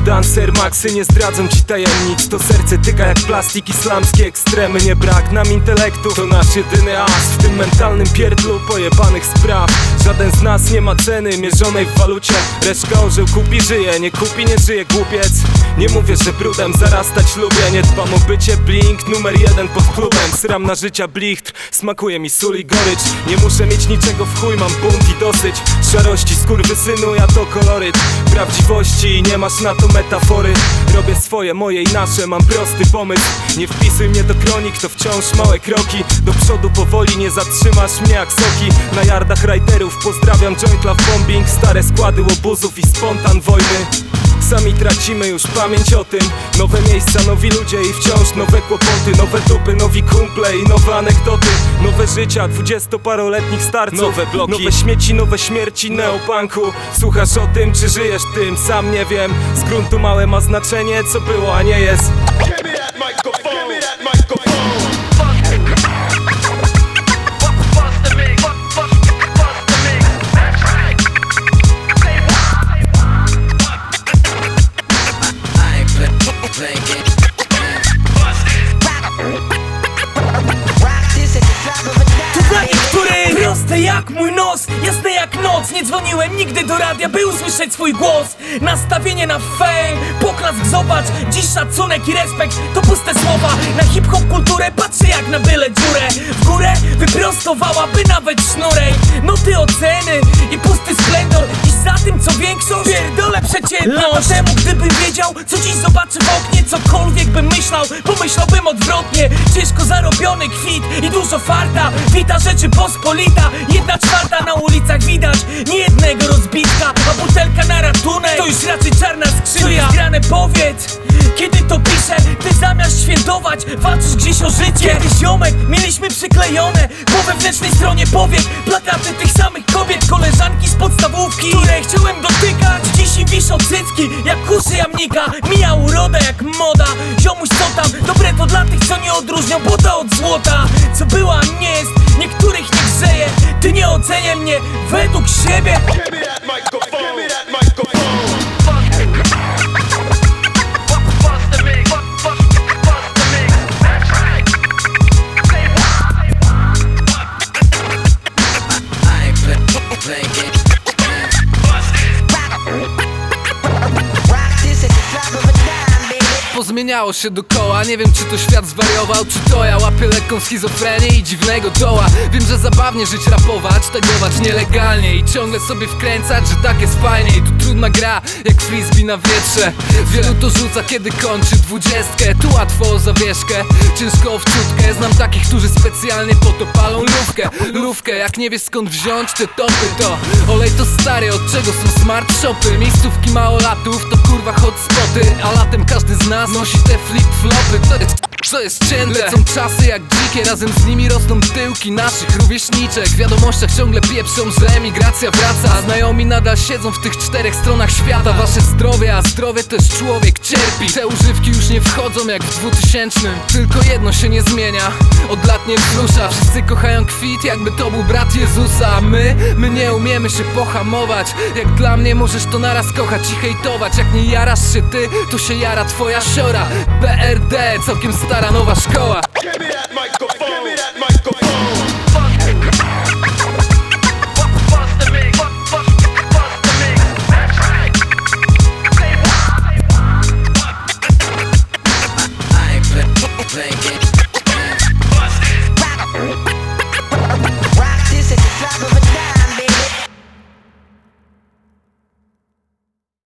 dancer, maksy nie zdradzą ci tajemnic. To serce tyka jak plastik, islamskie ekstremy. Nie brak nam intelektu, to nasz jedyny as w tym mentalnym pierdlu pojebanych spraw. Żaden z nas nie ma ceny mierzonej w walucie. Reszka orzeł kupi, żyje, nie kupi, nie żyje głupiec. Nie mówię, że brudem zarastać lubię. Nie dbam o bycie blink, numer jeden pod klubem. Sram na życia blichtr, smakuje mi sól i gorycz. Nie muszę mieć niczego w chuj, mam bunt i dosyć szarości, skurwysynu, ja to koloryt prawdziwości, nie masz na to metafory. Robię swoje, moje i nasze, mam prosty pomysł. Nie wpisuj mnie do kronik, to wciąż małe kroki. Do przodu powoli, nie zatrzymasz mnie jak soki. Na yardach riderów pozdrawiam joint love bombing. Stare składy łobuzów i spontan wojny. Sami tracimy już pamięć o tym. Nowe miejsca, nowi ludzie i wciąż nowe kłopoty. Nowe dupy, nowi kumple i nowe anegdoty. Nowe życia 20-paroletnich starców. Nowe bloki, nowe śmieci, nowe śmierci neopunku. Słuchasz o tym, czy żyjesz tym? Sam nie wiem. Z gruntu małe ma znaczenie, co było, a nie jest. Proste jak mój nos, jasne jak noc. Nie dzwoniłem nigdy do radia, by usłyszeć swój głos. Nastawienie na fame, poklask zobacz. Dziś szacunek i respekt to puste słowa. Na hip-hop kulturę patrzę jak na byle dziurę. W górę wyprostowałaby nawet sznurek. Noty oceny i pusty splendor. Iść za tym co większość, pierdolę przeciętność. Temu gdybym wiedział, co dziś zobaczy w oknie. Cokolwiek bym myślał, pomyślałbym odwrotnie. Ciężko zarobiony kwit i dużo farta. Wita Rzeczypospolita, 1/4 na ulicach widać. Nie jednego rozbitka, a butelka na ratunek to już raczej czarna skrzynia. Zgrane powiedz, kiedy to piszę. Ty zamiast świętować, walczysz gdzieś o życie. Kiedyś ziomek, mieliśmy przyklejone po wewnętrznej stronie powiek plakaty tych samych kobiet, koleżanki z podstawówki, które chciałem dotykać. Dziś im wiszą cycki, jak kuszy jamnika. Mija uroda jak moda. Ziomuś co tam, dobre to dla tych, co nie odróżnią błota od złota. Co była, nie jest, niektórych nie grzeje. Ty nie oceniaj mnie według siebie. Pozmieniało się dokoła, nie wiem czy to świat zwariował, czy to ja łapię lekką schizofrenię i dziwnego doła. Wiem, że zabawnie żyć, rapować, tagować nielegalnie i ciągle sobie wkręcać, że tak jest fajniej. Tu trudna gra, jak frisbee na wietrze. Wielu to rzuca, kiedy kończy 20. Tu łatwo o zawieszkę, ciężko o wczutkę. Znam takich, którzy specjalnie po to palą lówkę. Jak nie wiesz skąd wziąć te topy, to olej to stary, od czego są smart shopy. Miejscówki małolatów to kurwa hotspoty, a latem każdy z nas nosi te flip-flopy. To jest cięte. Lecą czasy jak dzikie, razem z nimi rosną tyłki naszych rówieśniczek. W wiadomościach ciągle pieprzą, że emigracja wraca, a znajomi nadal siedzą w tych 4 stronach świata. Wasze zdrowie, a zdrowie też człowiek cierpi. Te używki już nie wchodzą jak w 2000. Tylko jedno się nie zmienia, od lat nie wzrusza. Wszyscy kochają kwit, jakby to był brat Jezusa. A my nie umiemy się pohamować. Jak dla mnie możesz to naraz kochać i hejtować. Jak nie jarasz się ty, to się jara twoja siora. BRD, całkiem stara nowa szkoła.